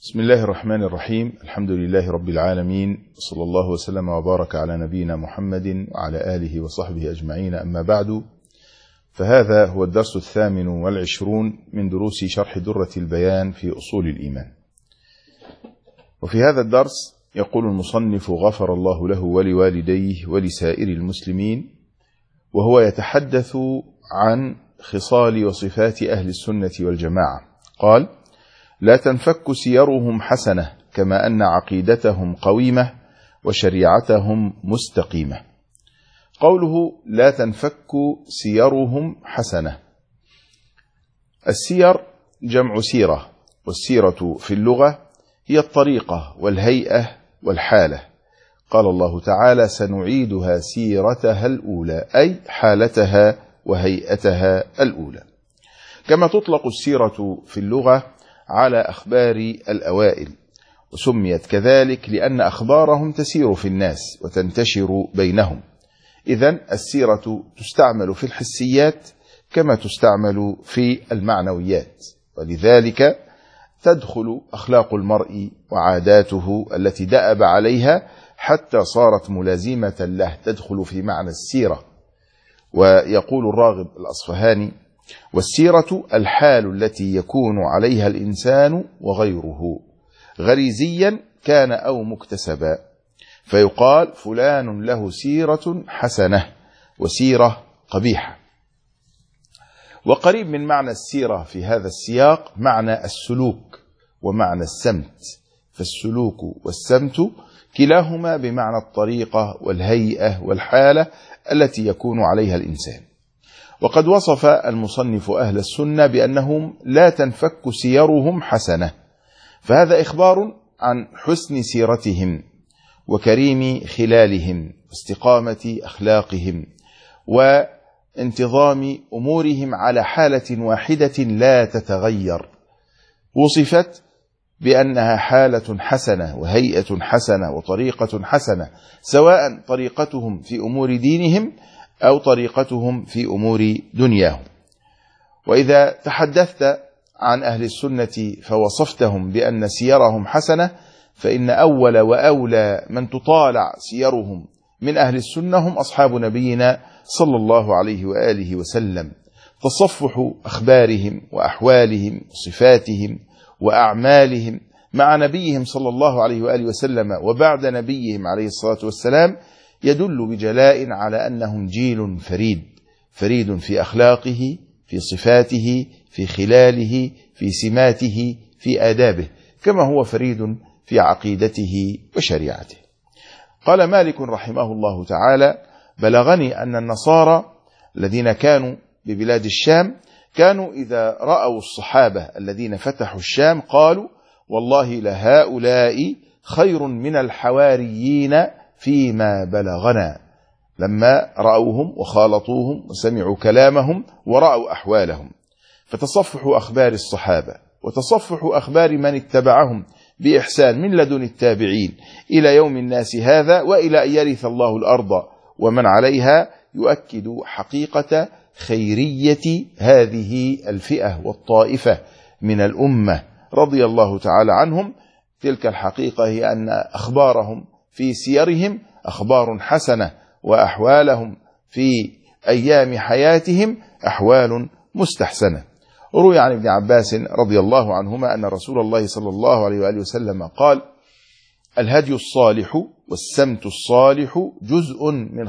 بسم الله الرحمن الرحيم. الحمد لله رب العالمين، صلى الله وسلم وبارك على نبينا محمد وعلى آله وصحبه أجمعين، أما بعد، فهذا هو الدرس 28 من دروس شرح درة البيان في أصول الإيمان. وفي هذا الدرس يقول المصنف غفر الله له ولوالديه ولسائر المسلمين، وهو يتحدث عن خصال وصفات أهل السنة والجماعة. قال: لا تنفك سيرهم حسنة، كما أن عقيدتهم قويمة وشريعتهم مستقيمة. قوله لا تنفك سيرهم حسنة، السير جمع سيرة، والسيرة في اللغة هي الطريقة والهيئة والحالة. قال الله تعالى: سنعيدها سيرتها الأولى، أي حالتها وهيئتها الأولى. كما تطلق السيرة في اللغة على أخبار الأوائل، وسميت كذلك لأن أخبارهم تسير في الناس وتنتشر بينهم. إذن السيرة تستعمل في الحسيات كما تستعمل في المعنويات، ولذلك تدخل أخلاق المرء وعاداته التي دأب عليها حتى صارت ملازمة له، تدخل في معنى السيرة. ويقول الراغب الأصفهاني: والسيرة الحال التي يكون عليها الإنسان وغيره، غريزيا كان أو مكتسبا، فيقال فلان له سيرة حسنة وسيرة قبيحة. وقريب من معنى السيرة في هذا السياق معنى السلوك ومعنى السمت، فالسلوك والسمت كلاهما بمعنى الطريقة والهيئة والحالة التي يكون عليها الإنسان. وقد وصف المصنف أهل السنة بأنهم لا تنفك سيرهم حسنة، فهذا إخبار عن حسن سيرتهم وكريم خلالهم واستقامة أخلاقهم وانتظام أمورهم على حالة واحدة لا تتغير. وصفت بأنها حالة حسنة وهيئة حسنة وطريقة حسنة، سواء طريقتهم في أمور دينهم أو طريقتهم في أمور دنياهم. وإذا تحدثت عن أهل السنة فوصفتهم بأن سيرهم حسنة، فإن أول وأولى من تطالع سيرهم من أهل السنة هم أصحاب نبينا صلى الله عليه وآله وسلم. تصفح أخبارهم وأحوالهم وصفاتهم وأعمالهم مع نبيهم صلى الله عليه وآله وسلم وبعد نبيهم عليه الصلاة والسلام يدل بجلاء على أنهم جيل فريد في أخلاقه، في صفاته، في خلاله، في سماته، في آدابه، كما هو فريد في عقيدته وشريعته. قال مالك رحمه الله تعالى: بلغني أن النصارى الذين كانوا ببلاد الشام كانوا إذا رأوا الصحابة الذين فتحوا الشام قالوا: والله لهؤلاء خير من الحواريين فيما بلغنا، لما رأوهم وخالطوهم وسمعوا كلامهم ورأوا أحوالهم. فتصفح أخبار الصحابة وتصفح أخبار من اتبعهم بإحسان من لدن التابعين إلى يوم الناس هذا وإلى أن يرث الله الأرض ومن عليها يؤكد حقيقة خيرية هذه الفئة والطائفة من الأمة رضي الله تعالى عنهم. تلك الحقيقة هي أن أخبارهم في سيرهم أخبار حسنة، وأحوالهم في أيام حياتهم أحوال مستحسنة. روي عن ابن عباس رضي الله عنهما أن رسول الله صلى الله عليه وآله وسلم قال: الهدي الصالح والسمت الصالح جزء من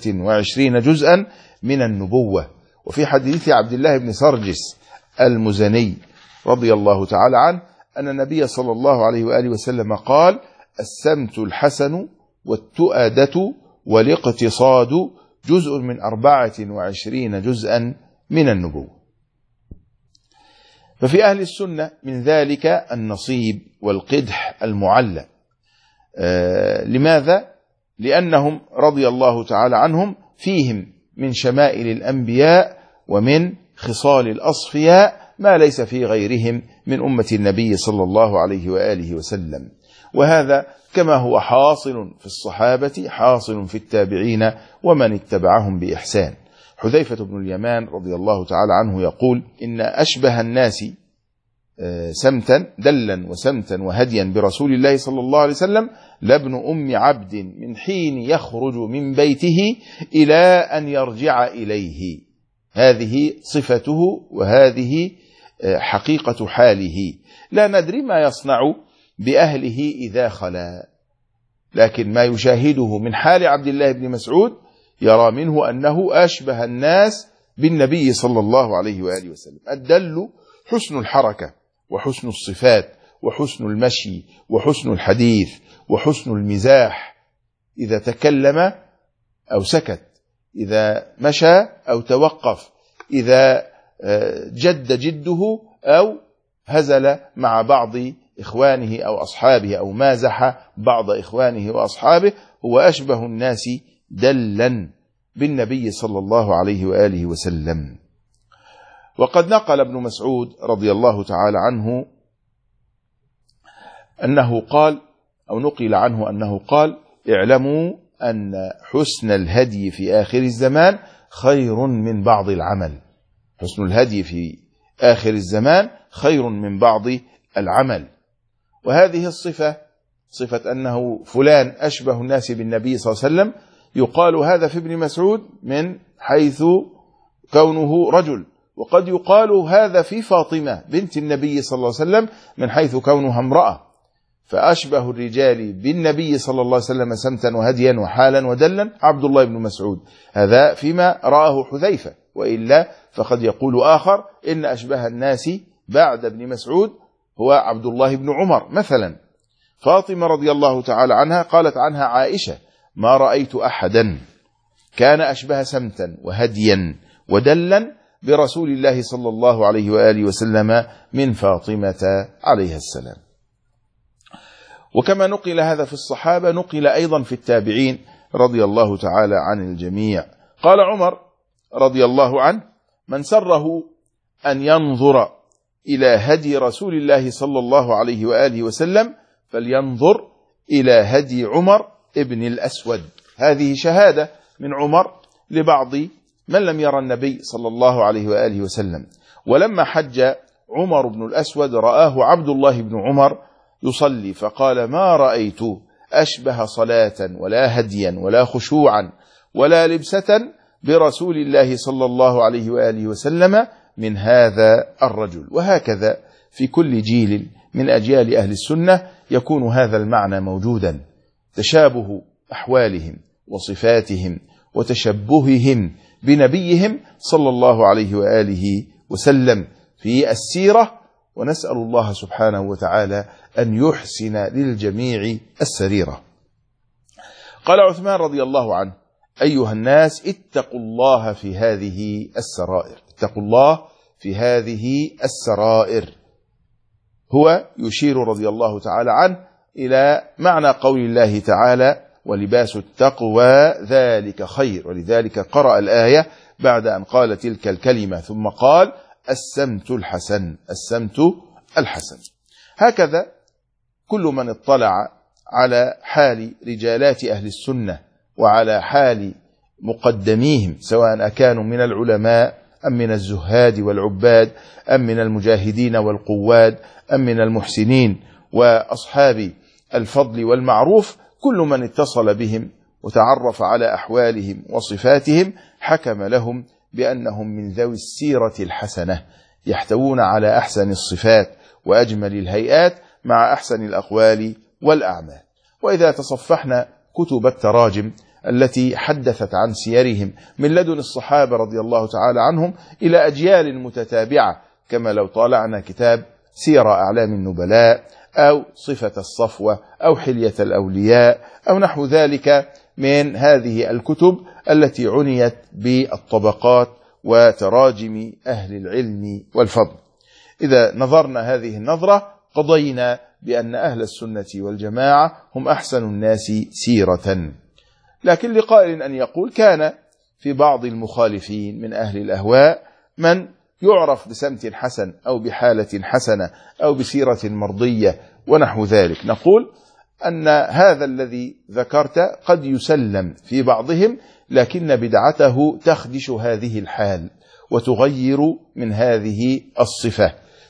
25 جزءا من النبوة. وفي حديث عبد الله بن سرجس المزني رضي الله تعالى عنه أن النبي صلى الله عليه وآله وسلم قال: السمت الحسن والتؤدة والاقتصاد جزء من 24 جزءا من النبوة. ففي أهل السنة من ذلك النصيب والقدح المعلى. لماذا؟ لأنهم رضي الله تعالى عنهم فيهم من شمائل الأنبياء ومن خصال الأصفياء ما ليس في غيرهم من أمة النبي صلى الله عليه وآله وسلم. وهذا كما هو حاصل في الصحابة حاصل في التابعين ومن اتبعهم سمتا دلا وسمتا وهديا برسول الله صلى الله عليه وسلم لابن أم عبد من حين يخرج من بيته إلى أن يرجع إليه. هذه صفته وهذه حقيقة حاله. لا ندري ما يصنع بأهله إذا خلا، لكن ما يشاهده من حال عبد الله بن مسعود يرى منه أنه أشبه الناس بالنبي صلى الله عليه وآله وسلم. الدل حسن الحركة وحسن الصفات وحسن المشي وحسن الحديث وحسن المزاح، إذا تكلم أو سكت، إذا مشى أو توقف، إذا جد جده أو هزل مع بعض إخوانه أو أصحابه أو مازح بعض إخوانه وأصحابه، هو أشبه الناس دلا بالنبي صلى الله عليه وآله وسلم. وقد نقل ابن مسعود رضي الله تعالى عنه أنه قال، أو نقل عنه أنه قال: اعلموا أن حسن الهدي في آخر الزمان خير من بعض العمل. حسن الهدي في آخر الزمان خير من بعض العمل. وهذه الصفة، صفة أنه فلان أشبه الناس بالنبي صلى الله عليه وسلم، يقال هذا في ابن مسعود من حيث كونه رجل، وقد يقال هذا في فاطمة بنت النبي صلى الله عليه وسلم من حيث كونها امرأة. فأشبه الرجال بالنبي صلى الله عليه وسلم سمتا وهديا وحالا ودلا عبد الله بن مسعود، هذا فيما رآه حذيفة، وإلا فقد يقول آخر إن أشبه الناس بعد ابن مسعود هو عبد الله بن عمر مثلا. فاطمة رضي الله تعالى عنها قالت عنها عائشة: ما رأيت أحدا كان أشبه سمتا وهديا ودلا برسول الله صلى الله عليه وآله وسلم من فاطمة عليها السلام. وكما نقل هذا في الصحابة نقل أيضا في التابعين رضي الله تعالى عن الجميع. قال عمر رضي الله عنه: من سره أن ينظر إلى هدي رسول الله صلى الله عليه وآله وسلم فلينظر إلى هدي عمر ابن الأسود. هذه شهادة من عمر لبعض من لم يرى النبي صلى الله عليه وآله وسلم. ولما حج عمر بن الأسود رآه عبد الله بن عمر يصلي فقال: ما رأيت أشبه صلاة ولا هديا ولا خشوعا ولا لبسة برسول الله صلى الله عليه وآله وسلم من هذا الرجل. وهكذا في كل جيل من أجيال أهل السنة يكون هذا المعنى موجودا، تشابه أحوالهم وصفاتهم وتشبههم بنبيهم صلى الله عليه وآله وسلم في السيرة. ونسأل الله سبحانه وتعالى أن يحسن للجميع السريرة. قال عثمان رضي الله عنه: أيها الناس اتقوا الله في هذه السرائر. اتقوا الله في هذه السرائر. هو يشير رضي الله تعالى عنه إلى معنى قول الله تعالى: ولباس التقوى ذلك خير. ولذلك قرأ الآية بعد أن قال تلك الكلمة ثم قال: السمت الحسن. السمت الحسن. هكذا كل من اطلع على حال رجالات أهل السنة وعلى حال مقدميهم، سواء كانوا من العلماء أم من الزهاد والعباد أم من المجاهدين والقواد أم من المحسنين وأصحاب الفضل والمعروف، كل من اتصل بهم وتعرف على أحوالهم وصفاتهم حكم لهم بأنهم من ذوي السيرة الحسنة، يحتوون على أحسن الصفات وأجمل الهيئات مع أحسن الأقوال والأعمال. وإذا تصفحنا كتب التراجم التي حدثت عن سيرهم من لدن الصحابة رضي الله تعالى عنهم إلى أجيال متتابعة، كما لو طالعنا كتاب سير أعلام النبلاء أو صفة الصفوة أو حلية الأولياء أو نحو ذلك من هذه الكتب التي عنيت بالطبقات وتراجم أهل العلم والفضل، إذا نظرنا هذه النظرة قضينا بأن أهل السنة والجماعة هم أحسن الناس سيرة. لكن لقائل أن يقول: كان في بعض المخالفين من أهل الأهواء من يعرف بسمت حسن أو بحالة حسنة أو بسيرة مرضية ونحو ذلك. نقول أن هذا الذي ذكرت قد يسلم في بعضهم، لكن بدعته تخدش هذه الحال وتغير من هذه الصفة،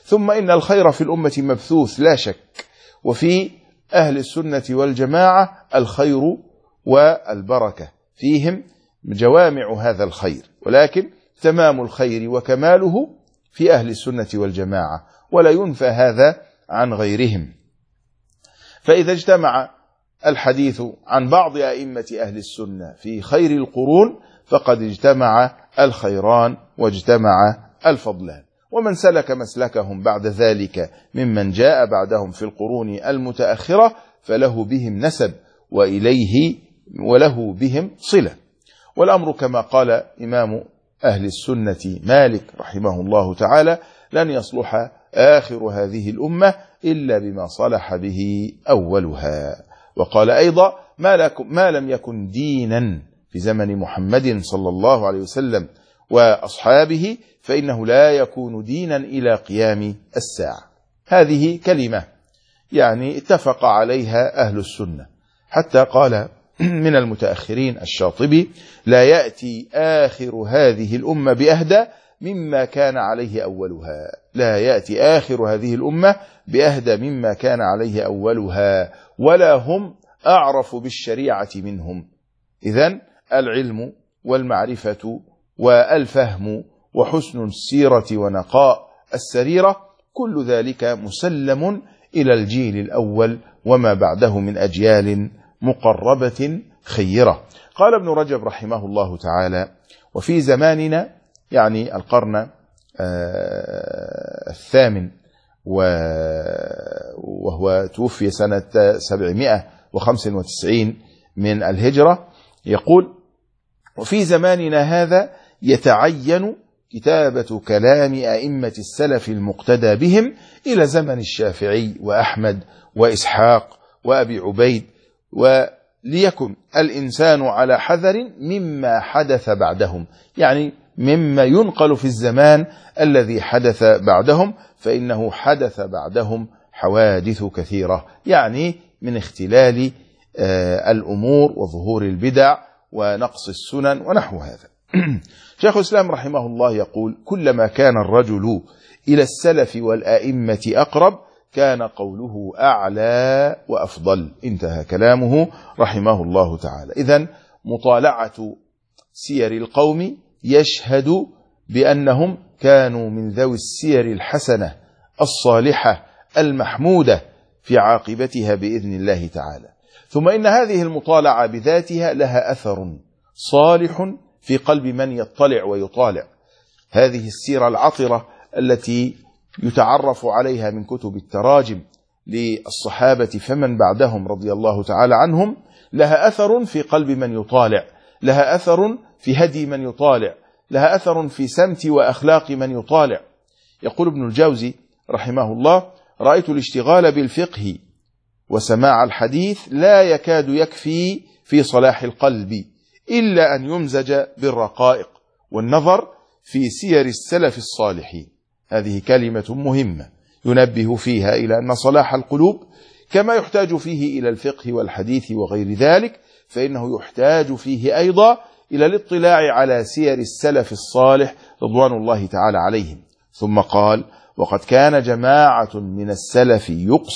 ثم إن الخير في الأمة مبثوث لا شك، وفي أهل السنة والجماعة الخير والبركة، فيهم جوامع هذا الخير، ولكن تمام الخير وكماله في أهل السنة والجماعة، ولا ينفى هذا عن غيرهم. فإذا اجتمع الحديث عن بعض أئمة أهل السنة في خير القرون فقد اجتمع الخيران واجتمع الفضلان، ومن سلك مسلكهم بعد ذلك ممن جاء بعدهم في القرون المتأخرة فله بهم نسب وإليه وله بهم صلة. والأمر كما قال إمام أهل السنة مالك رحمه الله تعالى: لن يصلح آخر هذه الأمة إلا بما صلح به أولها. وقال أيضا: ما لم يكن دينا في زمن محمد صلى الله عليه وسلم وأصحابه فإنه لا يكون دينا إلى قيام الساعة. هذه كلمة يعني اتفق عليها أهل السنة، حتى قال من المتأخرين الشاطبي: لا يأتي آخر هذه الأمة بأهدى مما كان عليه أولها. لا يأتي آخر هذه الأمة بأهدى مما كان عليه أولها، ولا هم أعرف بالشريعة منهم. إذن العلم والمعرفة والفهم وحسن السيرة ونقاء السريرة كل ذلك مسلم إلى الجيل الأول وما بعده من أجيال مقربة خيرة. قال ابن رجب رحمه الله تعالى: وفي زماننا، يعني القرن الثامن، وهو توفي سنة 795 من الهجرة، يقول: وفي زماننا هذا يتعين كتابة كلام أئمة السلف المقتدى بهم إلى زمن الشافعي وأحمد وإسحاق وأبي عبيد، وليكن الإنسان على حذر مما حدث بعدهم، يعني مما ينقل في الزمان الذي حدث بعدهم، فإنه حدث بعدهم حوادث كثيرة، يعني من اختلال الأمور وظهور البدع ونقص السنن ونحو هذا. شيخ الإسلام رحمه الله يقول: كلما كان الرجل إلى السلف والآئمة أقرب كان قوله أعلى وأفضل. انتهى كلامه رحمه الله تعالى. إذن مطالعة سير القوم يشهد بأنهم كانوا من ذوي السير الحسنة الصالحة المحمودة في عاقبتها بإذن الله تعالى. ثم إن هذه المطالعة بذاتها لها أثر صالح في قلب من يطلع ويطالع هذه السيرة العطرة التي يتعرف عليها من كتب التراجم للصحابة فمن بعدهم رضي الله تعالى عنهم. لها أثر في قلب من يطالع، لها أثر في هدي من يطالع، لها أثر في سمت وأخلاق من يطالع. يقول ابن الجوزي رحمه الله: رأيت الاشتغال بالفقه وسماع الحديث لا يكاد يكفي في صلاح القلب إلا أن يمزج بالرقائق والنظر في سير السلف الصالحين. هذه كلمة مهمة ينبه فيها إلى أن صلاح القلوب كما يحتاج فيه إلى الفقه والحديث وغير ذلك، فإنه يحتاج فيه أيضا إلى الاطلاع على سير السلف الصالح رضوان الله تعالى عليهم. ثم قال: وقد كان جماعة من السلف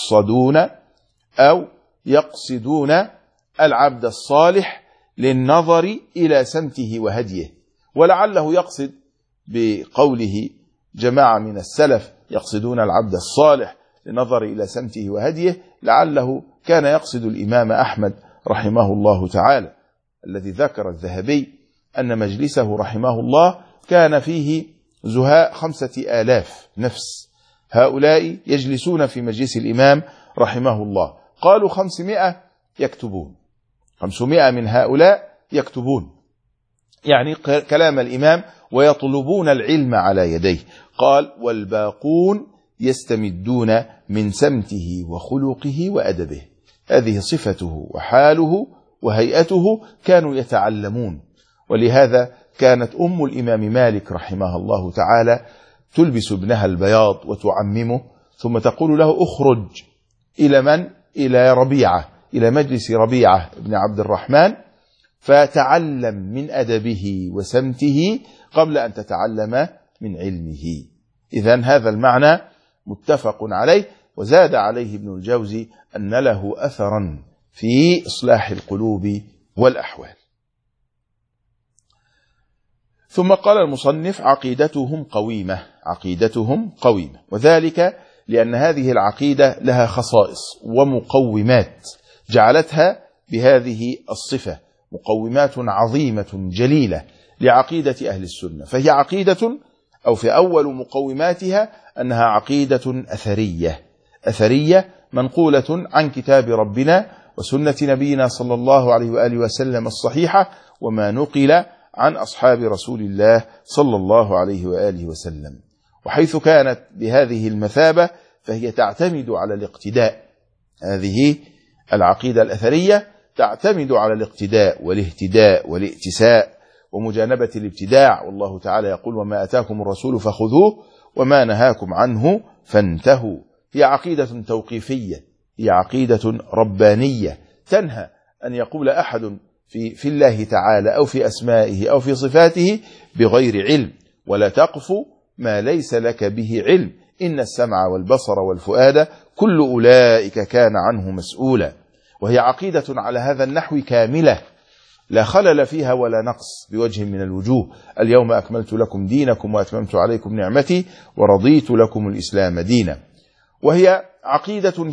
يقصدون العبد الصالح للنظر إلى سمته وهديه. ولعله يقصد بقوله جماعة من السلف يقصدون العبد الصالح للنظر إلى سمته وهديه، لعله كان يقصد الإمام أحمد رحمه الله تعالى، الذي ذكر الذهبي أن مجلسه رحمه الله كان فيه زهاء 5000 نفس. هؤلاء يجلسون في مجلس الإمام رحمه الله. قالوا 500 يكتبون، 500 من هؤلاء يكتبون يعني كلام الإمام ويطلبون العلم على يديه. قال: والباقون يستمدون من سمته وخلقه وأدبه. هذه صفته وحاله وهيئته، كانوا يتعلمون. ولهذا كانت أم الإمام مالك رحمه الله تعالى تلبس ابنها البياض وتعممه، ثم تقول له: اخرج. إلى من؟ إلى ربيعة، إلى مجلس ربيعة ابن عبد الرحمن، فتعلم من أدبه وسمته قبل أن تتعلم من علمه. إذن هذا المعنى متفق عليه. وزاد عليه ابن الجوزي أن له أثرا في إصلاح القلوب والأحوال. ثم قال المصنف: عقيدتهم قويمة. عقيدتهم قويمة، وذلك لأن هذه العقيدة لها خصائص ومقومات جعلتها بهذه الصفة، مقومات عظيمة جليلة لعقيدة أهل السنة. فهي عقيدة، أو في أول مقوماتها أنها عقيدة أثرية منقولة عن كتاب ربنا وسنة نبينا صلى الله عليه وآله وسلم الصحيحة، وما نقل عن أصحاب رسول الله صلى الله عليه وآله وسلم. وحيث كانت بهذه المثابة فهي تعتمد على الاقتداء. هذه العقيدة الأثرية تعتمد على الاقتداء والاهتداء والائتساء ومجانبة الابتداع. والله تعالى يقول: وما أتاكم الرسول فخذوه وما نهاكم عنه فانتهوا. هي عقيدة توقيفية، هي عقيدة ربانية، تنهى أن يقول أحد في الله تعالى أو في أسمائه أو في صفاته بغير علم، ولا تقف ما ليس لك به علم، إن السمع والبصر والفؤاد كل أولئك كان عنه مسؤولا. وهي عقيدة على هذا النحو كاملة، لا خلل فيها ولا نقص بوجه من الوجوه. اليوم أكملت لكم دينكم وأتممت عليكم نعمتي ورضيت لكم الإسلام دينا. وهي عقيدة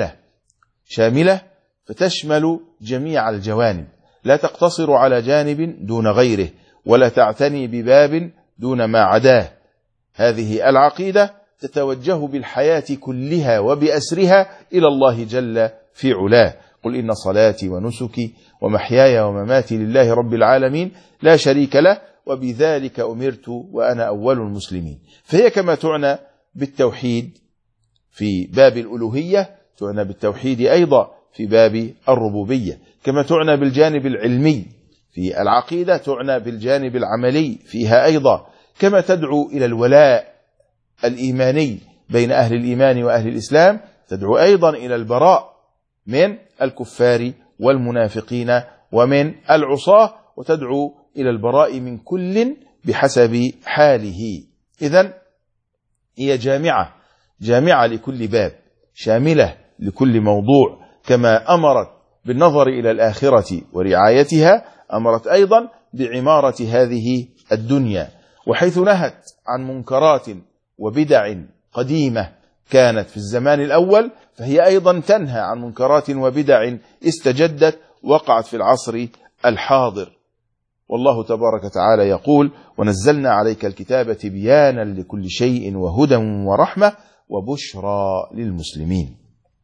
شاملة فتشمل جميع الجوانب، لا تقتصر على جانب دون غيره، ولا تعتني بباب دون ما عداه. هذه العقيدة تتوجه بالحياة كلها وبأسرها إلى الله جل في علاه. قل إن صلاتي ونسكي ومحياي ومماتي لله رب العالمين لا شريك له وبذلك أمرت وأنا أول المسلمين. فهي كما تعنى بالتوحيد في باب الألوهية تعنى بالتوحيد أيضا في باب الربوبية، كما تعنى بالجانب العلمي في العقيدة تعنى بالجانب العملي فيها أيضا، كما تدعو إلى الولاء الإيماني بين أهل الإيمان وأهل الإسلام تدعو أيضا إلى البراء من الكفار والمنافقين ومن العصاة، وتدعو إلى البراء من كل بحسب حاله. إذن هي جامعة لكل باب، شاملة لكل موضوع. كما أمرت بالنظر إلى الآخرة ورعايتها أمرت أيضا بعمارة هذه الدنيا. وحيث نهت عن منكرات وبدع قديمة كانت في الزمان الأول، فهي أيضا تنهى عن منكرات وبدع استجدت وقعت في العصر الحاضر. والله تبارك وتعالى يقول: ونزلنا عليك الكتاب تبيانا لكل شيء وهدى ورحمة وبشرى للمسلمين.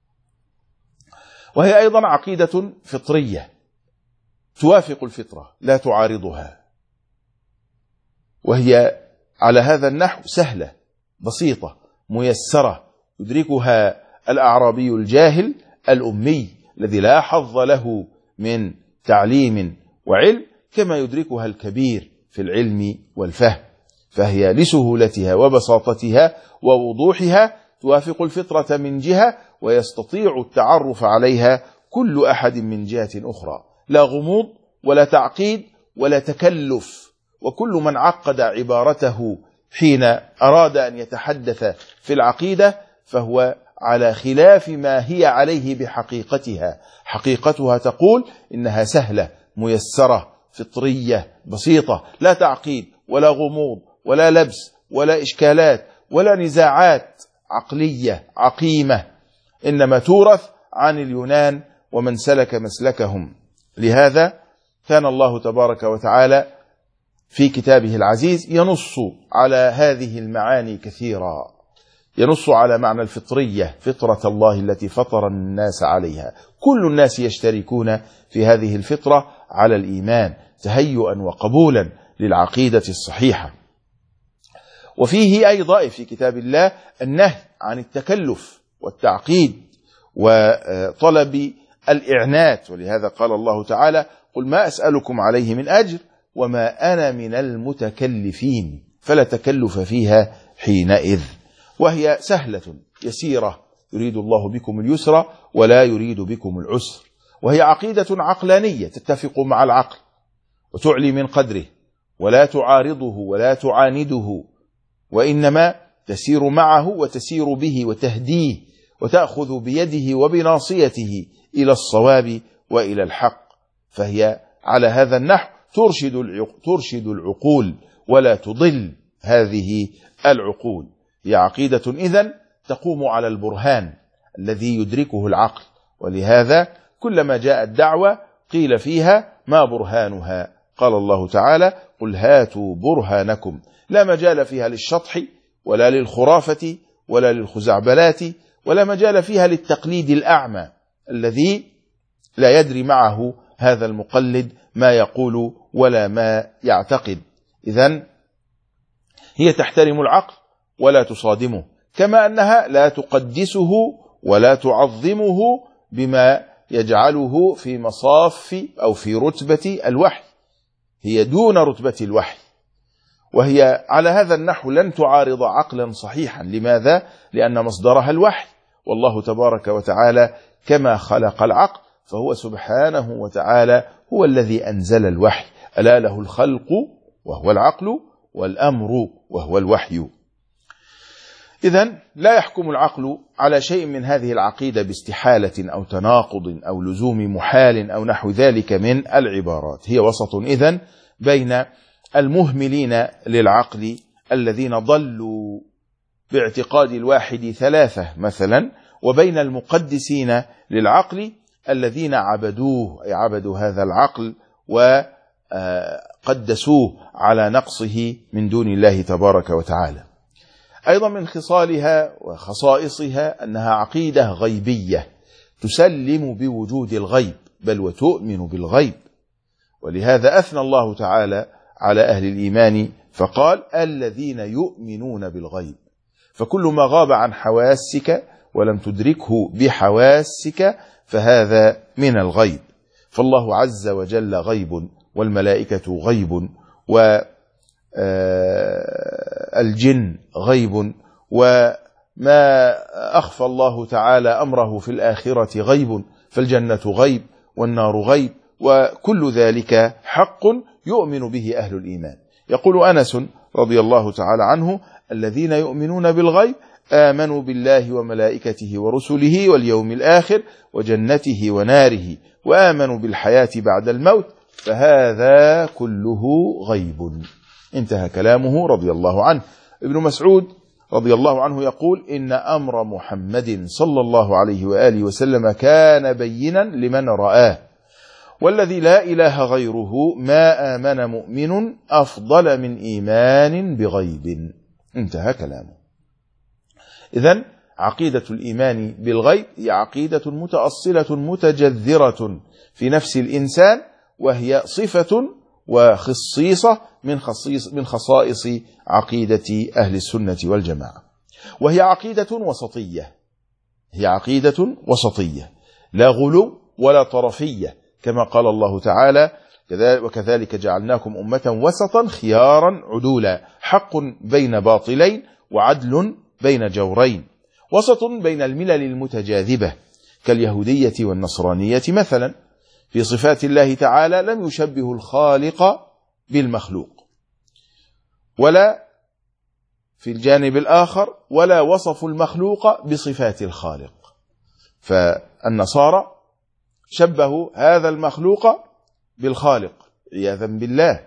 وهي أيضا عقيدة فطرية توافق الفطرة لا تعارضها، وهي على هذا النحو سهلة بسيطة ميسرة يدركها الأعرابي الجاهل الأمي الذي لا حظ له من تعليم وعلم، كما يدركها الكبير في العلم والفهم. فهي لسهولتها وبساطتها ووضوحها توافق الفطرة من جهة، ويستطيع التعرف عليها كل أحد من جهة أخرى، لا غموض ولا تعقيد ولا تكلف. وكل من عقد عبارته حين أراد أن يتحدث في العقيدة فهو على خلاف ما هي عليه بحقيقتها. حقيقتها تقول إنها سهلة ميسرة فطرية بسيطة، لا تعقيد ولا غموض ولا لبس ولا إشكالات ولا نزاعات عقلية عقيمة، إنما تورث عن اليونان ومن سلك مسلكهم. لهذا كان الله تبارك وتعالى في كتابه العزيز ينص على هذه المعاني كثيرا، ينص على معنى الفطرية، فطرة الله التي فطر الناس عليها. كل الناس يشتركون في هذه الفطرة على الإيمان تهيئا وقبولا للعقيدة الصحيحة. وفيه أيضا في كتاب الله النهي عن التكلف والتعقيد وطلب الإعنات، ولهذا قال الله تعالى: قل ما أسألكم عليه من أجر وما أنا من المتكلفين، فلا تكلف فيها حينئذ. وهي سهلة يسيرة، يريد الله بكم اليسر ولا يريد بكم العسر. وهي عقيدة عقلانية تتفق مع العقل وتعلي من قدره ولا تعارضه ولا تعانده، وإنما تسير معه وتسير به وتهديه وتأخذ بيده وبناصيته إلى الصواب وإلى الحق، فهي على هذا النحو ترشد العقول ولا تضل هذه العقول. هي عقيدة إذن تقوم على البرهان الذي يدركه العقل، ولهذا كلما جاءت دعوة قيل فيها ما برهانها؟ قال الله تعالى قل هاتوا برهانكم، لا مجال فيها للشطح ولا للخرافة ولا للخزعبلات، ولا مجال فيها للتقليد الأعمى الذي لا يدري معه هذا المقلد ما يقول ولا ما يعتقد. إذن هي تحترم العقل ولا تصادمه، كما أنها لا تقدسه ولا تعظمه بما يجعله في مصاف أو في رتبة الوحي، هي دون رتبة الوحي. وهي على هذا النحو لن تعارض عقلا صحيحا. لماذا؟ لأن مصدرها الوحي، والله تبارك وتعالى كما خلق العقل فهو سبحانه وتعالى هو الذي أنزل الوحي، ألا له الخلق وهو العقل والأمر وهو الوحي. إذن لا يحكم العقل على شيء من هذه العقيدة باستحالة أو تناقض أو لزوم محال أو نحو ذلك من العبارات. هي وسط إذن بين المهملين للعقل الذين ضلوا باعتقاد الواحد ثلاثة مثلا، وبين المقدسين للعقل الذين عبدوه، أي عبدوا هذا العقل وقدسوه على نقصه من دون الله تبارك وتعالى. أيضا من خصالها وخصائصها أنها عقيدة غيبية تسلم بوجود الغيب، بل وتؤمن بالغيب. ولهذا أثنى الله تعالى على أهل الإيمان فقال الذين يؤمنون بالغيب، فكل ما غاب عن حواسك ولم تدركه بحواسك فهذا من الغيب. فالله عز وجل غيب، والملائكة غيب، والجن غيب، وما أخفى الله تعالى أمره في الآخرة غيب، فالجنة غيب والنار غيب، وكل ذلك حق يؤمن به أهل الإيمان. يقول أنس رضي الله تعالى عنه الذين يؤمنون بالغيب آمنوا بالله وملائكته ورسله واليوم الآخر وجنته وناره، وآمنوا بالحياة بعد الموت، فهذا كله غيب. انتهى كلامه رضي الله عنه. ابن مسعود رضي الله عنه يقول إن أمر محمد صلى الله عليه وآله وسلم كان بينا لمن رآه، والذي لا إله غيره ما آمن مؤمن أفضل من إيمان بغيب. انتهى كلامه. إذن عقيدة الإيمان بالغيب هي عقيدة متأصلة متجذرة في نفس الإنسان، وهي صفة وخصيصة من خصائص عقيدة أهل السنة والجماعة. وهي عقيدة وسطية، هي عقيدة وسطية لا غلو ولا طرفية، كما قال الله تعالى وكذلك جعلناكم أمة وسطا خيارا عدولا، حق بين باطلين وعدل بين جورين، وسط بين الملل المتجاذبة كاليهودية والنصرانية مثلا. في صفات الله تعالى لم يشبه الخالق بالمخلوق، ولا في الجانب الآخر ولا وصفوا المخلوق بصفات الخالق. فالنصارى شبهوا هذا المخلوق بالخالق عياذا بالله،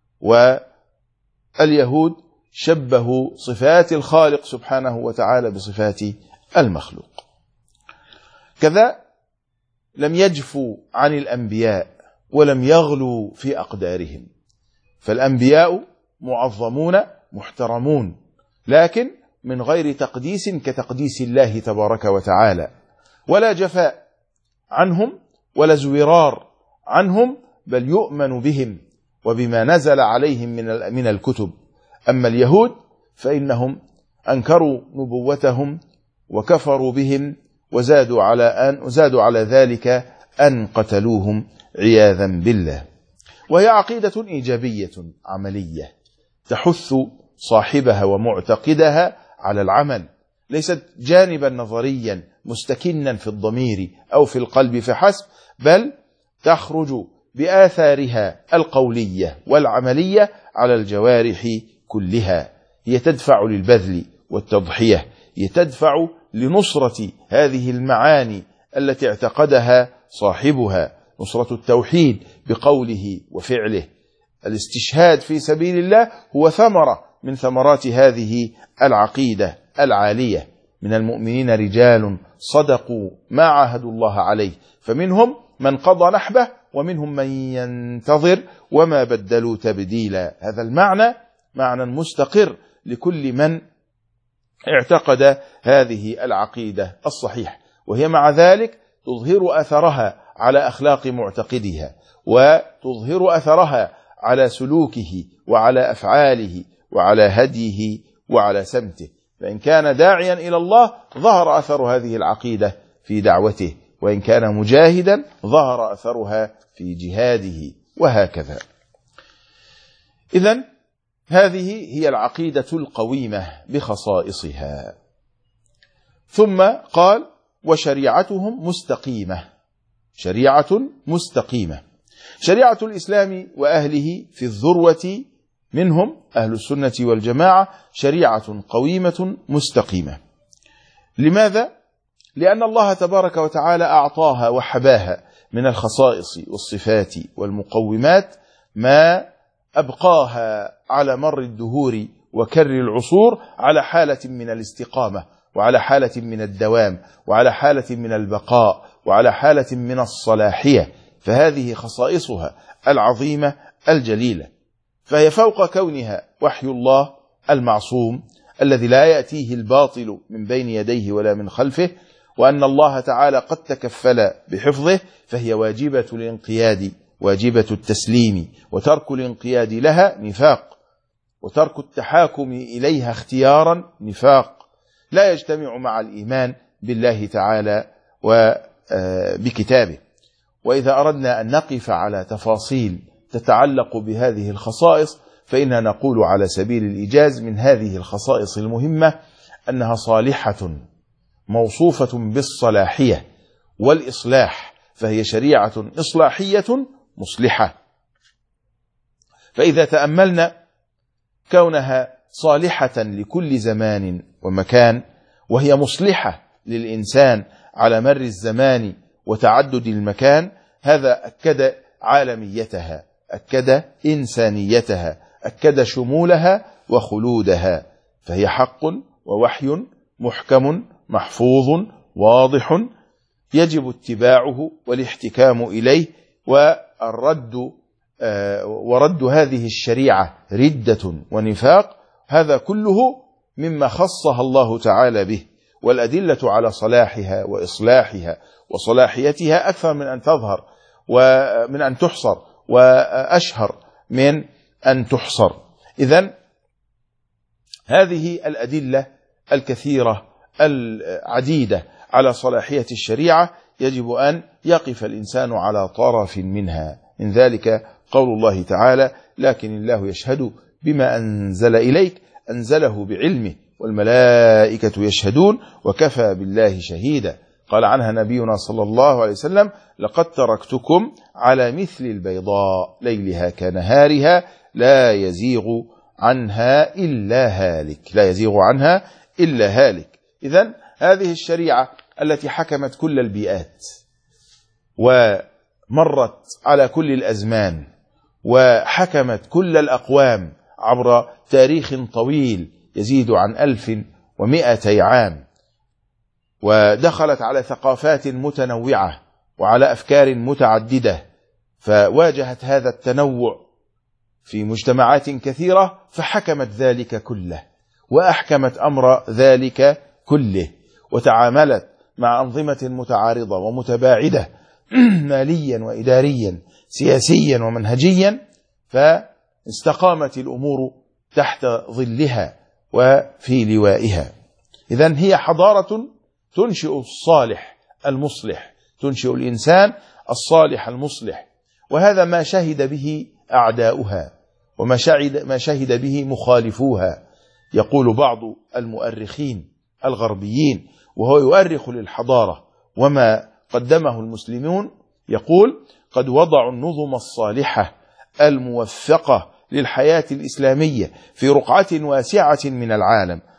واليهود شبهوا صفات الخالق سبحانه وتعالى بصفات المخلوق. كذا لم يجفوا عن الأنبياء ولم يغلوا في أقدارهم، فالأنبياء معظمون محترمون، لكن من غير تقديس كتقديس الله تبارك وتعالى، ولا جفاء عنهم ولا زورار عنهم، بل يؤمن بهم وبما نزل عليهم من الكتب. أما اليهود فإنهم أنكروا نبوتهم وكفروا بهم وزادوا على ذلك أن قتلوهم عياذا بالله. وهي عقيدة إيجابية عملية تحث صاحبها ومعتقدها على العمل، ليست جانبا نظريا مستكنا في الضمير أو في القلب فحسب، بل تخرج بآثارها القولية والعملية على الجوارح كلها. هي تدفع للبذل والتضحية، تدفع لنصرة هذه المعاني التي اعتقدها صاحبها، نصرة التوحيد بقوله وفعله. الاستشهاد في سبيل الله هو ثمرة من ثمرات هذه العقيدة العالية. من المؤمنين رجال صدقوا ما عاهدوا الله عليه، فمنهم من قضى نحبه ومنهم من ينتظر وما بدلوا تبديلا. هذا المعنى معنى مستقر لكل من اعتقد هذه العقيدة الصحيح، وهي مع ذلك تظهر أثرها على أخلاق معتقدها، وتظهر أثرها على سلوكه وعلى أفعاله وعلى هديه وعلى سمته. فإن كان داعيا إلى الله ظهر أثر هذه العقيدة في دعوته، وإن كان مجاهدا ظهر أثرها في جهاده، وهكذا. إذن هذه هي العقيدة القويمة بخصائصها. ثم قال وشريعتهم مستقيمة. شريعة مستقيمة، شريعة الإسلام وأهله في الذروة منهم أهل السنة والجماعة شريعة قويمة مستقيمة. لماذا؟ لأن الله تبارك وتعالى أعطاها وحباها من الخصائص والصفات والمقومات ما أبقاها على مر الدهور وكر العصور على حالة من الاستقامة، وعلى حالة من الدوام، وعلى حالة من البقاء، وعلى حالة من الصلاحية. فهذه خصائصها العظيمة الجليلة، فهي فوق كونها وحي الله المعصوم الذي لا يأتيه الباطل من بين يديه ولا من خلفه، وأن الله تعالى قد تكفل بحفظه، فهي واجبة الانقياد، واجبة التسليم، وترك الانقياد لها نفاق، وترك التحاكم إليها اختيارا نفاق لا يجتمع مع الإيمان بالله تعالى وبكتابه. وإذا أردنا أن نقف على تفاصيل تتعلق بهذه الخصائص، فإننا نقول على سبيل الإيجاز من هذه الخصائص المهمة أنها صالحة موصوفة بالصلاحية والإصلاح، فهي شريعة إصلاحية مصلحة. فإذا تأملنا كونها صالحة لكل زمان ومكان، وهي مصلحة للإنسان على مر الزمان وتعدد المكان، هذا أكد عالميتها، أكد إنسانيتها، أكد شمولها وخلودها. فهي حق ووحي محكم محفوظ واضح يجب اتباعه والاحتكام إليه، ورد هذه الشريعة ردة ونفاق. هذا كله مما خصها الله تعالى به، والأدلة على صلاحها وإصلاحها وصلاحيتها أكثر من أن تظهر ومن أن تحصر، وأشهر من أن تحصر. إذن هذه الأدلة الكثيرة العديدة على صلاحية الشريعة يجب أن يقف الإنسان على طرف منها. من ذلك قول الله تعالى: لكن الله يشهد بما أنزل إليك أنزله بعلمه والملائكة يشهدون وكفى بالله شهيدا. قال عنها نبينا صلى الله عليه وسلم: لقد تركتكم على مثل البيضاء ليلها كنهارها لا يزيغ عنها إلا هالك، لا يزيغ عنها إلا هالك. إذن هذه الشريعة التي حكمت كل البيئات ومرت على كل الأزمان وحكمت كل الأقوام عبر تاريخ طويل يزيد عن 1200 عام، ودخلت على ثقافات متنوعة وعلى أفكار متعددة، فواجهت هذا التنوع في مجتمعات كثيرة، فحكمت ذلك كله وأحكمت أمر ذلك كله، وتعاملت مع أنظمة متعارضة ومتباعدة ماليا وإداريا سياسيا ومنهجيا، فاستقامت الأمور تحت ظلها وفي لوائها. إذن هي حضارة تنشئ الصالح المصلح، تنشئ الإنسان الصالح المصلح، وهذا ما شهد به أعداؤها وما شهد به مخالفوها. يقول بعض المؤرخين الغربيين وهو يؤرخ للحضارة وما قدمه المسلمون، يقول: قد وضعوا النظم الصالحة الموفقة للحياة الإسلامية في رقعة واسعة من العالم،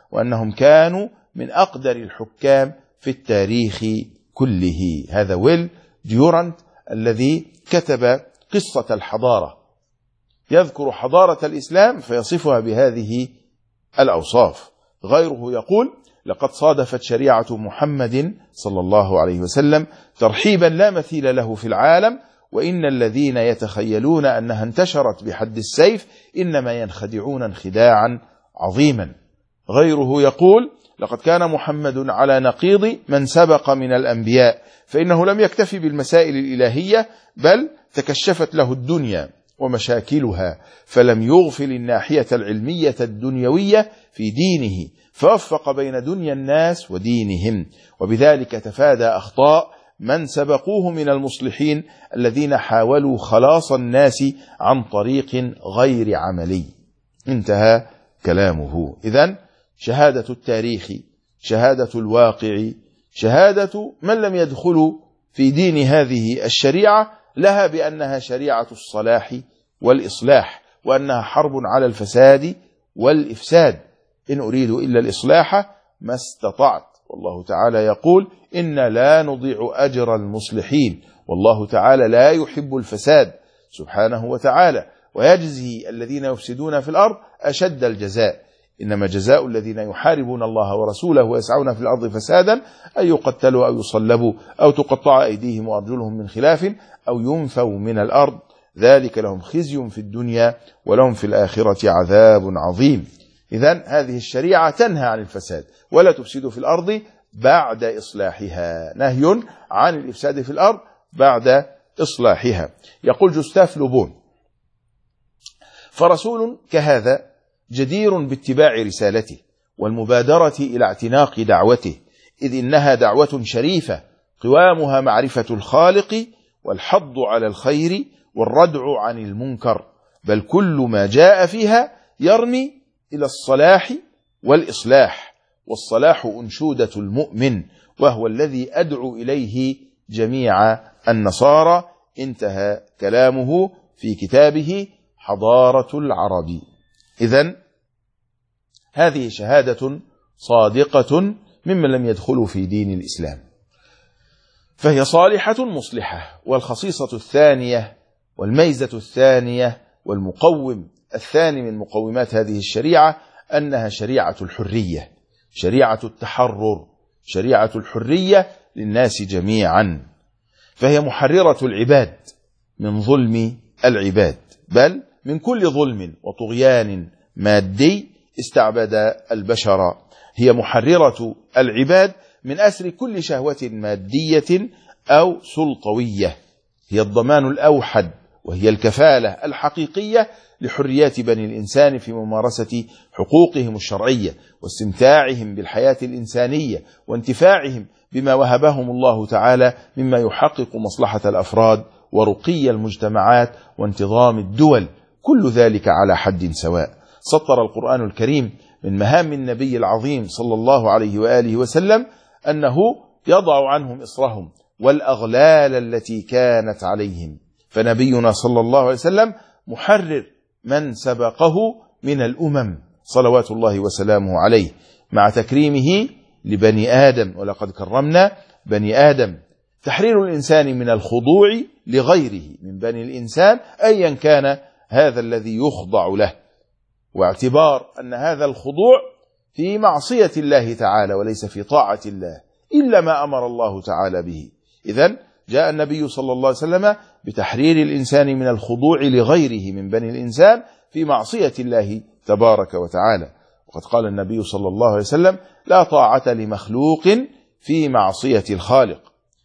وأنهم كانوا من أقدر الحكام في التاريخ كله. هذا ويل ديورانت الذي كتب قصة الحضارة، يذكر حضارة الإسلام فيصفها بهذه الأوصاف. غيره يقول: لقد صادفت شريعة محمد صلى الله عليه وسلم ترحيبا لا مثيل له في العالم، وإن الذين يتخيلون أنها انتشرت بحد السيف إنما ينخدعون انخداعا عظيما. غيره يقول: لقد كان محمد على نقيض من سبق من الأنبياء، فإنه لم يكتفي بالمسائل الإلهية بل تكشفت له الدنيا ومشاكلها، فلم يغفل الناحية العلمية الدنيوية في دينه، فوفق بين دنيا الناس ودينهم، وبذلك تفادى أخطاء من سبقوه من المصلحين الذين حاولوا خلاص الناس عن طريق غير عملي. انتهى كلامه. إذن شهادة التاريخ، شهادة الواقع، شهادة من لم يدخلوا في دين هذه الشريعة لها بأنها شريعة الصلاح والإصلاح، وأنها حرب على الفساد والإفساد. إن أريد إلا الإصلاح ما استطعت، والله تعالى يقول: إن لا نضيع أجر المصلحين، والله تعالى لا يحب الفساد سبحانه وتعالى، ويجزي الذين يفسدون في الأرض أشد الجزاء. إنما جزاء الذين يحاربون الله ورسوله ويسعون في الأرض فسادا أن يقتلوا أو يصلبوا أو تقطع أيديهم وأرجلهم من خلاف أو ينفوا من الأرض، ذلك لهم خزي في الدنيا ولهم في الآخرة عذاب عظيم. إذن هذه الشريعة تنهى عن الفساد ولا تفسد في الأرض بعد إصلاحها، نهي عن الإفساد في الأرض بعد إصلاحها. يقول جوستاف لوبون: فرسول كهذا جدير باتباع رسالته والمبادرة إلى اعتناق دعوته، إذ إنها دعوة شريفة قوامها معرفة الخالق والحض على الخير والردع عن المنكر، بل كل ما جاء فيها يرمي إلى الصلاح والإصلاح، والصلاح أنشودة المؤمن وهو الذي أدعو إليه جميع النصارى. انتهى كلامه في كتابه حضارة العرب. إذن هذه شهادة صادقة ممن لم يدخلوا في دين الإسلام، فهي صالحة مصلحة. والخصيصة الثانية والميزة الثانية والمقوم الثاني من مقومات هذه الشريعة أنها شريعة الحرية، شريعة التحرر، شريعة الحرية للناس جميعا، فهي محررة العباد من ظلم العباد، بل من كل ظلم وطغيان مادي استعبد البشر. هي محررة العباد من أسر كل شهوة مادية أو سلطوية، هي الضمان الأوحد وهي الكفالة الحقيقية لحريات بني الإنسان في ممارسة حقوقهم الشرعية واستمتاعهم بالحياة الإنسانية وانتفاعهم بما وهبهم الله تعالى مما يحقق مصلحة الأفراد ورقي المجتمعات وانتظام الدول، كل ذلك على حد سواء. سطر القرآن الكريم من مهام النبي العظيم صلى الله عليه وآله وسلم أنه يضع عنهم إصرهم والأغلال التي كانت عليهم، فنبينا صلى الله عليه وسلم محرر من سبقه من الأمم صلوات الله وسلامه عليه، مع تكريمه لبني آدم: ولقد كرمنا بني آدم. تحرير الإنسان من الخضوع لغيره من بني الإنسان أيا كان هذا الذي يخضع له، واعتبار أن هذا الخضوع في معصية الله تعالى وليس في طاعة الله إلا ما أمر الله تعالى به. إذن جاء النبي صلى الله عليه وسلم بتحرير الإنسان من الخضوع لغيره من بني الإنسان في معصية الله تبارك وتعالى. وقد قال النبي صلى الله عليه وسلم: لا طاعة لمخلوق في معصية الخالق.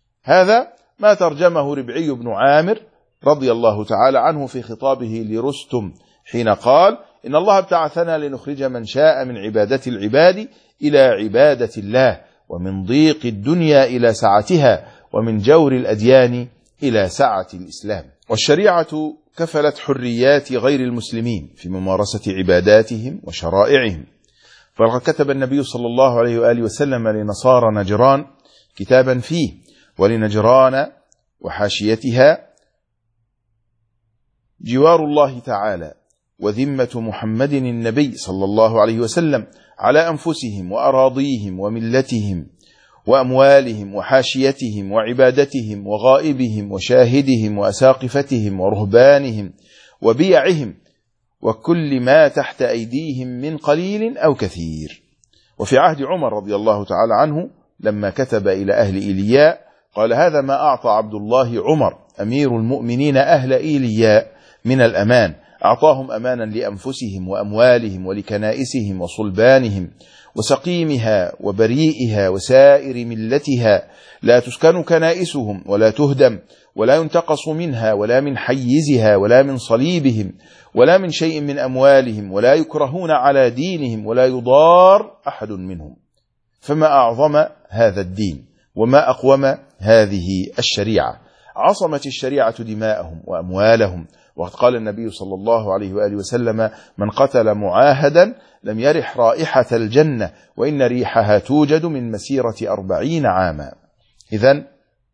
هذا ما ترجمه ربعي بن عامر رضي الله تعالى عنه في خطابه لرستم حين قال: إن الله ابتعثنا لنخرج من شاء من عبادة العباد إلى عبادة الله، ومن ضيق الدنيا إلى سعتها، ومن جور الأديان إلى سعة الإسلام. والشريعة كفلت حريات غير المسلمين في ممارسة عباداتهم وشرائعهم، فقد كتب النبي صلى الله عليه وآله وسلم لنصارى نجران كتابا فيه: ولنجران وحاشيتها جوار الله تعالى وذمة محمد النبي صلى الله عليه وسلم على أنفسهم وأراضيهم وملتهم وأموالهم وحاشيتهم وعبادتهم وغائبهم وشاهدهم وأساقفتهم ورهبانهم وبيعهم وكل ما تحت أيديهم من قليل أو كثير. وفي عهد عمر رضي الله تعالى عنه لما كتب إلى أهل إيلياء قال: هذا ما أعطى عبد الله عمر أمير المؤمنين أهل إيلياء من الأمان، أعطاهم أمانا لأنفسهم وأموالهم ولكنائسهم وصلبانهم وسقيمها وبريئها وسائر ملتها، لا تسكن كنائسهم ولا تهدم ولا ينتقص منها ولا من حيزها ولا من صليبهم ولا من شيء من أموالهم، ولا يكرهون على دينهم ولا يضار أحد منهم. فما أعظم هذا الدين وما أقوم هذه الشريعة. عصمت الشريعة دماءهم وأموالهم، وقد قال النبي صلى الله عليه وآله وسلم: من قتل معاهدا لم يرح رائحة الجنة وإن ريحها توجد من مسيرة 40 عاما. إذن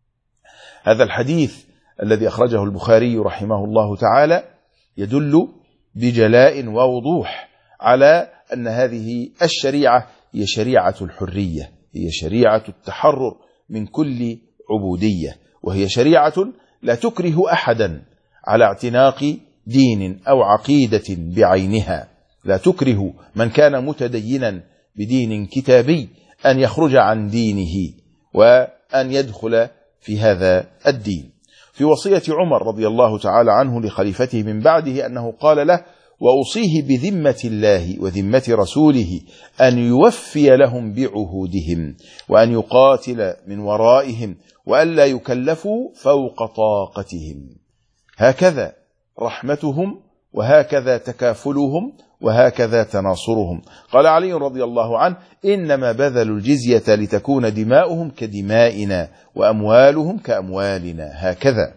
هذا الحديث الذي أخرجه البخاري رحمه الله تعالى يدل بجلاء ووضوح على أن هذه الشريعة هي شريعة الحرية، هي شريعة التحرر من كل عبودية، وهي شريعة لا تكره أحدا على اعتناق دين أو عقيدة بعينها، لا تكره من كان متدينا بدين كتابي أن يخرج عن دينه وأن يدخل في هذا الدين. في وصية عمر رضي الله تعالى عنه لخليفته من بعده أنه قال له: وأوصيه بذمة الله وذمة رسوله أن يوفي لهم بعهودهم وأن يقاتل من ورائهم وأن لا يكلفوا فوق طاقتهم. هكذا رحمتهم وهكذا تكافلهم وهكذا تناصرهم. قال علي رضي الله عنه: إنما بذلوا الجزية لتكون دماؤهم كدمائنا وأموالهم كأموالنا، هكذا.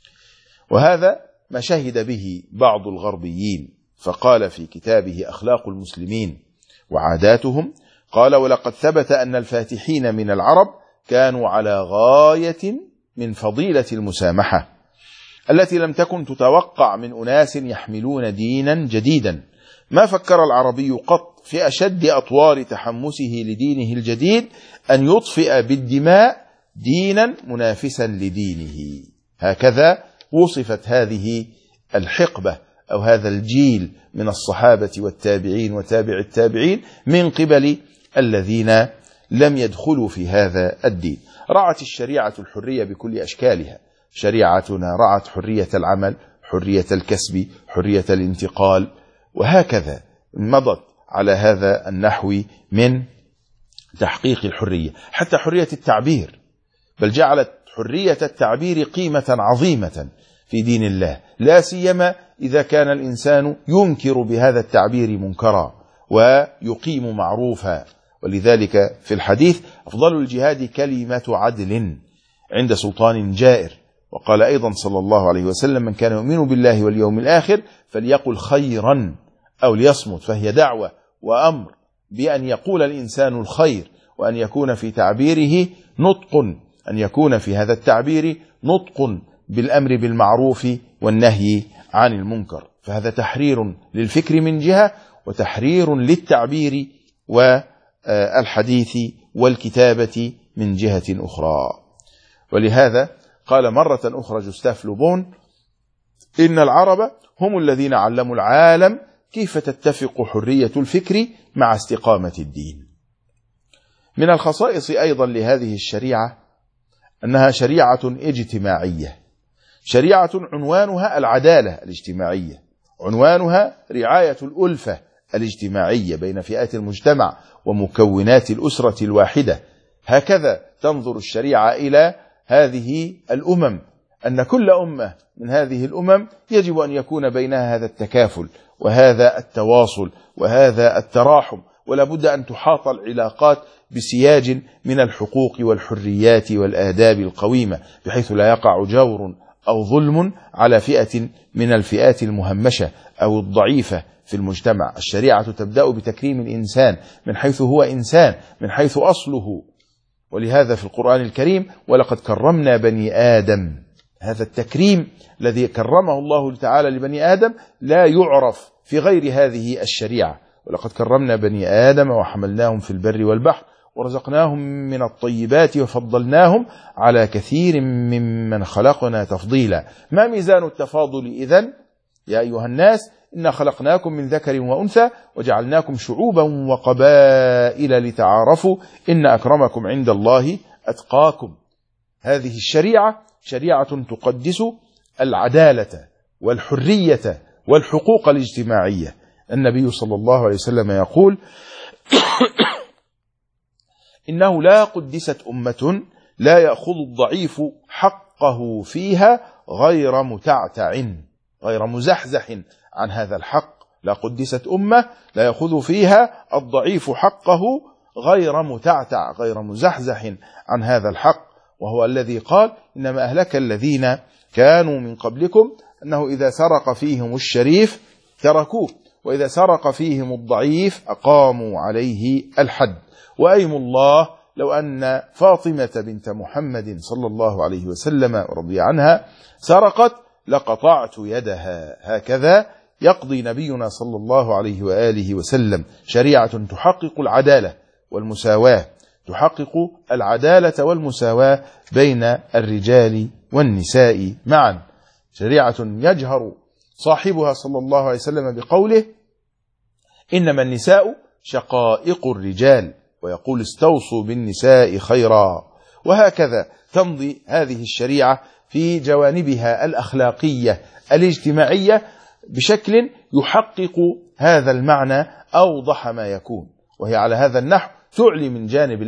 وهذا ما شهد به بعض الغربيين، فقال في كتابه أخلاق المسلمين وعاداتهم، قال: ولقد ثبت أن الفاتحين من العرب كانوا على غاية من فضيلة المسامحة التي لم تكن تتوقع من أناس يحملون دينا جديدا. ما فكر العربي قط في أشد أطوار تحمسه لدينه الجديد أن يطفئ بالدماء دينا منافسا لدينه. هكذا وصفت هذه الحقبة أو هذا الجيل من الصحابة والتابعين وتابع التابعين من قبل الذين لم يدخلوا في هذا الدين. رعت الشريعة الحرية بكل أشكالها. شريعتنا رعت حرية العمل، حرية الكسب، حرية الانتقال، وهكذا مضت على هذا النحو من تحقيق الحرية، حتى حرية التعبير، بل جعلت حرية التعبير قيمة عظيمة في دين الله، لا سيما إذا كان الإنسان ينكر بهذا التعبير منكرا ويقيم معروفا. ولذلك في الحديث: أفضل الجهاد كلمة عدل عند سلطان جائر. وقال أيضا صلى الله عليه وسلم: من كان يؤمن بالله واليوم الآخر فليقل خيرا أو ليصمت. فهي دعوة وأمر بأن يقول الإنسان الخير، وأن يكون في تعبيره نطق، أن يكون في هذا التعبير نطق بالأمر بالمعروف والنهي عن المنكر. فهذا تحرير للفكر من جهة، وتحرير للتعبير والحديث والكتابة من جهة أخرى. ولهذا قال مرة أخرى جوستاف لوبون: إن العرب هم الذين علموا العالم كيف تتفق حرية الفكر مع استقامة الدين. من الخصائص أيضا لهذه الشريعة أنها شريعة اجتماعية، شريعة عنوانها العدالة الاجتماعية، عنوانها رعاية الألفة الاجتماعية بين فئات المجتمع ومكونات الأسرة الواحدة. هكذا تنظر الشريعة إلى هذه الأمم، أن كل أمة من هذه الأمم يجب أن يكون بينها هذا التكافل وهذا التواصل وهذا التراحم، ولا بد أن تحاط العلاقات بسياج من الحقوق والحريات والآداب القويمة، بحيث لا يقع جور أو ظلم على فئة من الفئات المهمشة أو الضعيفة في المجتمع. الشريعة تبدأ بتكريم الإنسان من حيث هو إنسان، من حيث أصله. ولهذا في القرآن الكريم: ولقد كرمنا بني آدم. هذا التكريم الذي كرمه الله تعالى لبني آدم لا يعرف في غير هذه الشريعة. ولقد كرمنا بني آدم وحملناهم في البر والبحر ورزقناهم من الطيبات وفضلناهم على كثير ممن خلقنا تفضيلا. ما ميزان التفاضل إذن يا أيها الناس؟ إنا خلقناكم من ذكر وأنثى وجعلناكم شعوبا وقبائل لتعارفوا إن أكرمكم عند الله أتقاكم. هذه الشريعة شريعة تقدس العدالة والحرية والحقوق الاجتماعية. النبي صلى الله عليه وسلم يقول إنه لا قدست أمة لا يأخذ الضعيف حقه فيها غير متعتع، غير مزحزح عن هذا الحق. لا قدست أمة لا يأخذ فيها الضعيف حقه غير متعتع، غير مزحزح عن هذا الحق. وهو الذي قال إنما أهلك الذين كانوا من قبلكم أنه إذا سرق فيهم الشريف تركوه وإذا سرق فيهم الضعيف أقاموا عليه الحد. وأيم الله لو أن فاطمة بنت محمد صلى الله عليه وسلم رضي عنها سرقت لقطعت يدها. هكذا يقضي نبينا صلى الله عليه وآله وسلم. شريعة تحقق العدالة والمساواة، تحقق العدالة والمساواة بين الرجال والنساء معا. شريعة يجهر صاحبها صلى الله عليه وسلم بقوله إنما النساء شقائق الرجال، ويقول استوصوا بالنساء خيرا. وهكذا تمضي هذه الشريعة في جوانبها الأخلاقية الاجتماعية بشكل يحقق هذا المعنى أوضح ما يكون. وهي على هذا النحو تعلي من جانب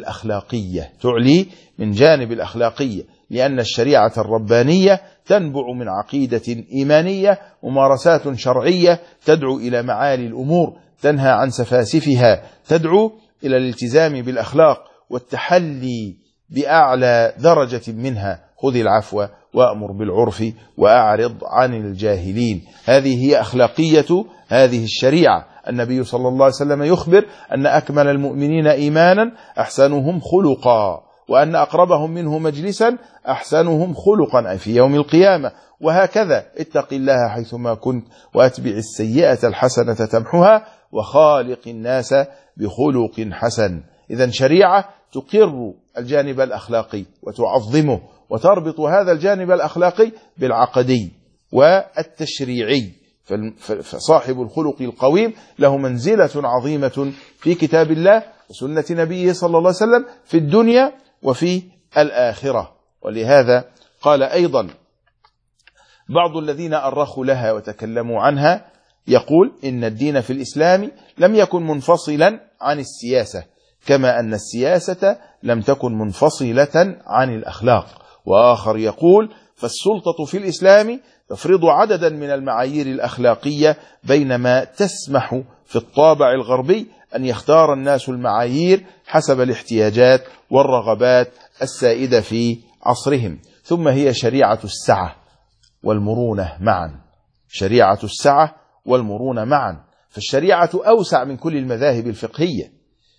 الأخلاقية، لأن الشريعة الربانية تنبع من عقيدة إيمانية، ممارسات شرعية تدعو إلى معالي الأمور، تنهى عن سفاسفها، تدعو إلى الالتزام بالأخلاق والتحلي بأعلى درجة منها. خذ العفو وأمر بالعرف وأعرض عن الجاهلين. هذه هي أخلاقية هذه الشريعة. النبي صلى الله عليه وسلم يخبر أن أكمل المؤمنين إيمانا أحسنهم خلقا، وأن أقربهم منه مجلسا أحسنهم خلقا، أي في يوم القيامة. وهكذا اتق الله حيثما كنت وأتبع السيئة الحسنة تمحها وخالق الناس بخلق حسن. إذن شريعة تقر الجانب الأخلاقي وتعظمه وتربط هذا الجانب الأخلاقي بالعقدي والتشريعي. فصاحب الخلق القويم له منزلة عظيمة في كتاب الله وسنة نبيه صلى الله عليه وسلم في الدنيا وفي الآخرة. ولهذا قال أيضا بعض الذين أرخوا لها وتكلموا عنها يقول إن الدين في الإسلام لم يكن منفصلا عن السياسة، كما أن السياسة لم تكن منفصلة عن الأخلاق. وآخر يقول فالسلطة في الإسلام تفرض عددا من المعايير الأخلاقية، بينما تسمح في الطابع الغربي أن يختار الناس المعايير حسب الاحتياجات والرغبات السائدة في عصرهم. ثم هي شريعة السعة والمرونة معا، شريعة السعة والمرونة معا. فالشريعة أوسع من كل المذاهب الفقهية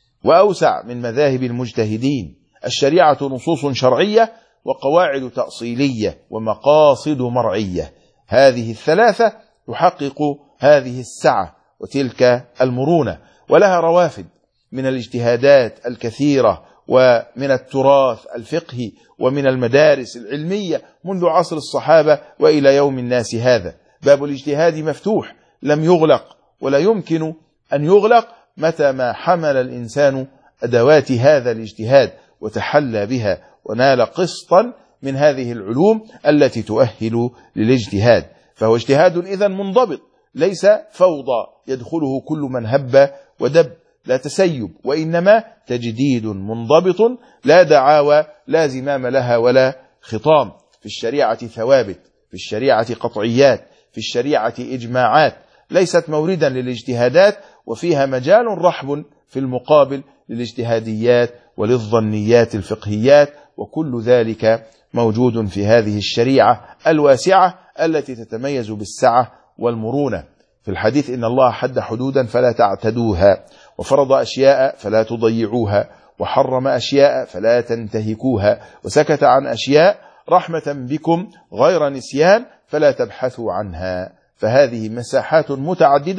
وأوسع من مذاهب المجتهدين. الشريعة نصوص شرعية وقواعد تأصيلية ومقاصد مرعية. هذه الثلاثة تحقق هذه السعة وتلك المرونة، ولها روافد من الاجتهادات الكثيرة ومن التراث الفقهي ومن المدارس العلمية منذ عصر الصحابة وإلى يوم الناس هذا. باب الاجتهاد مفتوح لم يغلق ولا يمكن أن يغلق متى ما حمل الإنسان أدوات هذا الاجتهاد وتحلى بها ونال قسطا من هذه العلوم التي تؤهل للاجتهاد. فهو اجتهاد إذن منضبط، ليس فوضى يدخله كل من هب ودب، لا تسيب، وإنما تجديد منضبط، لا دعاوى لا زمام لها ولا خطام. في الشريعة ثوابت، في الشريعة قطعيات، في الشريعة إجماعات، ليست موردا للاجتهادات، وفيها مجال رحب في المقابل للاجتهاديات وللظنيات الفقهيات. وكل ذلك موجود في هذه الشريعة الواسعة التي تتميز بالسعة والمرونة. في الحديث إن الله حد حدودا فلا تعتدوها، وفرض أشياء فلا تضيعوها، وحرم أشياء فلا تنتهكوها، وسكت عن أشياء رحمة بكم غير نسيان فلا تبحثوا عنها. فهذه مساحات متعددة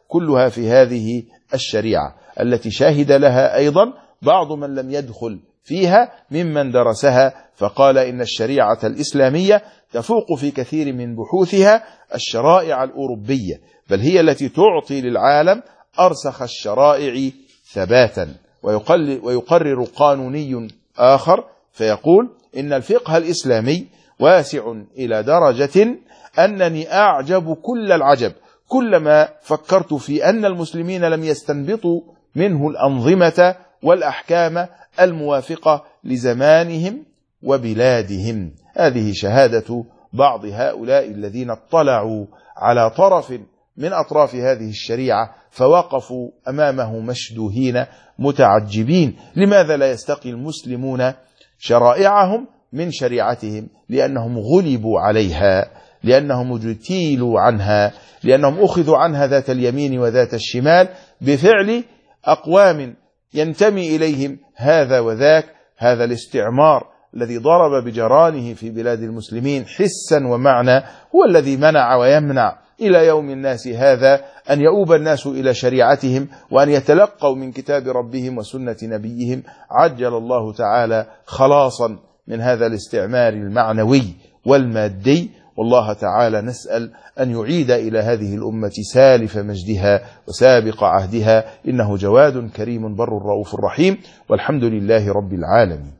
كلها في هذه الشريعة التي شاهد لها أيضا بعض من لم يدخل فيها ممن درسها، فقال إن الشريعة الإسلامية تفوق في كثير من بحوثها الشرائع الأوروبية، بل هي التي تعطي للعالم أرسخ الشرائع ثباتا. ويقرر قانوني آخر فيقول إن الفقه الإسلامي واسع إلى درجة أنني أعجب كل العجب كلما فكرت في أن المسلمين لم يستنبطوا منه الأنظمة والأحكام الموافقة لزمانهم وبلادهم. هذه شهادة بعض هؤلاء الذين اطلعوا على طرف من أطراف هذه الشريعة فوقفوا أمامه مشدوهين متعجبين. لماذا لا يستقي المسلمون شرائعهم من شريعتهم؟ لأنهم غلبوا عليها، لأنهم اجتيلوا عنها، لأنهم أخذوا عنها ذات اليمين وذات الشمال بفعل أقوام ينتمي إليهم هذا وذاك. هذا الاستعمار الذي ضرب بجرانه في بلاد المسلمين حسا ومعنى هو الذي منع ويمنع إلى يوم الناس هذا أن يؤوب الناس إلى شريعتهم وأن يتلقوا من كتاب ربهم وسنة نبيهم. عجل الله تعالى خلاصا من هذا الاستعمار المعنوي والمادي. والله تعالى نسأل أن يعيد إلى هذه الأمة سالف مجدها وسابق عهدها، إنه جواد كريم بر رؤوف رحيم، والحمد لله رب العالمين.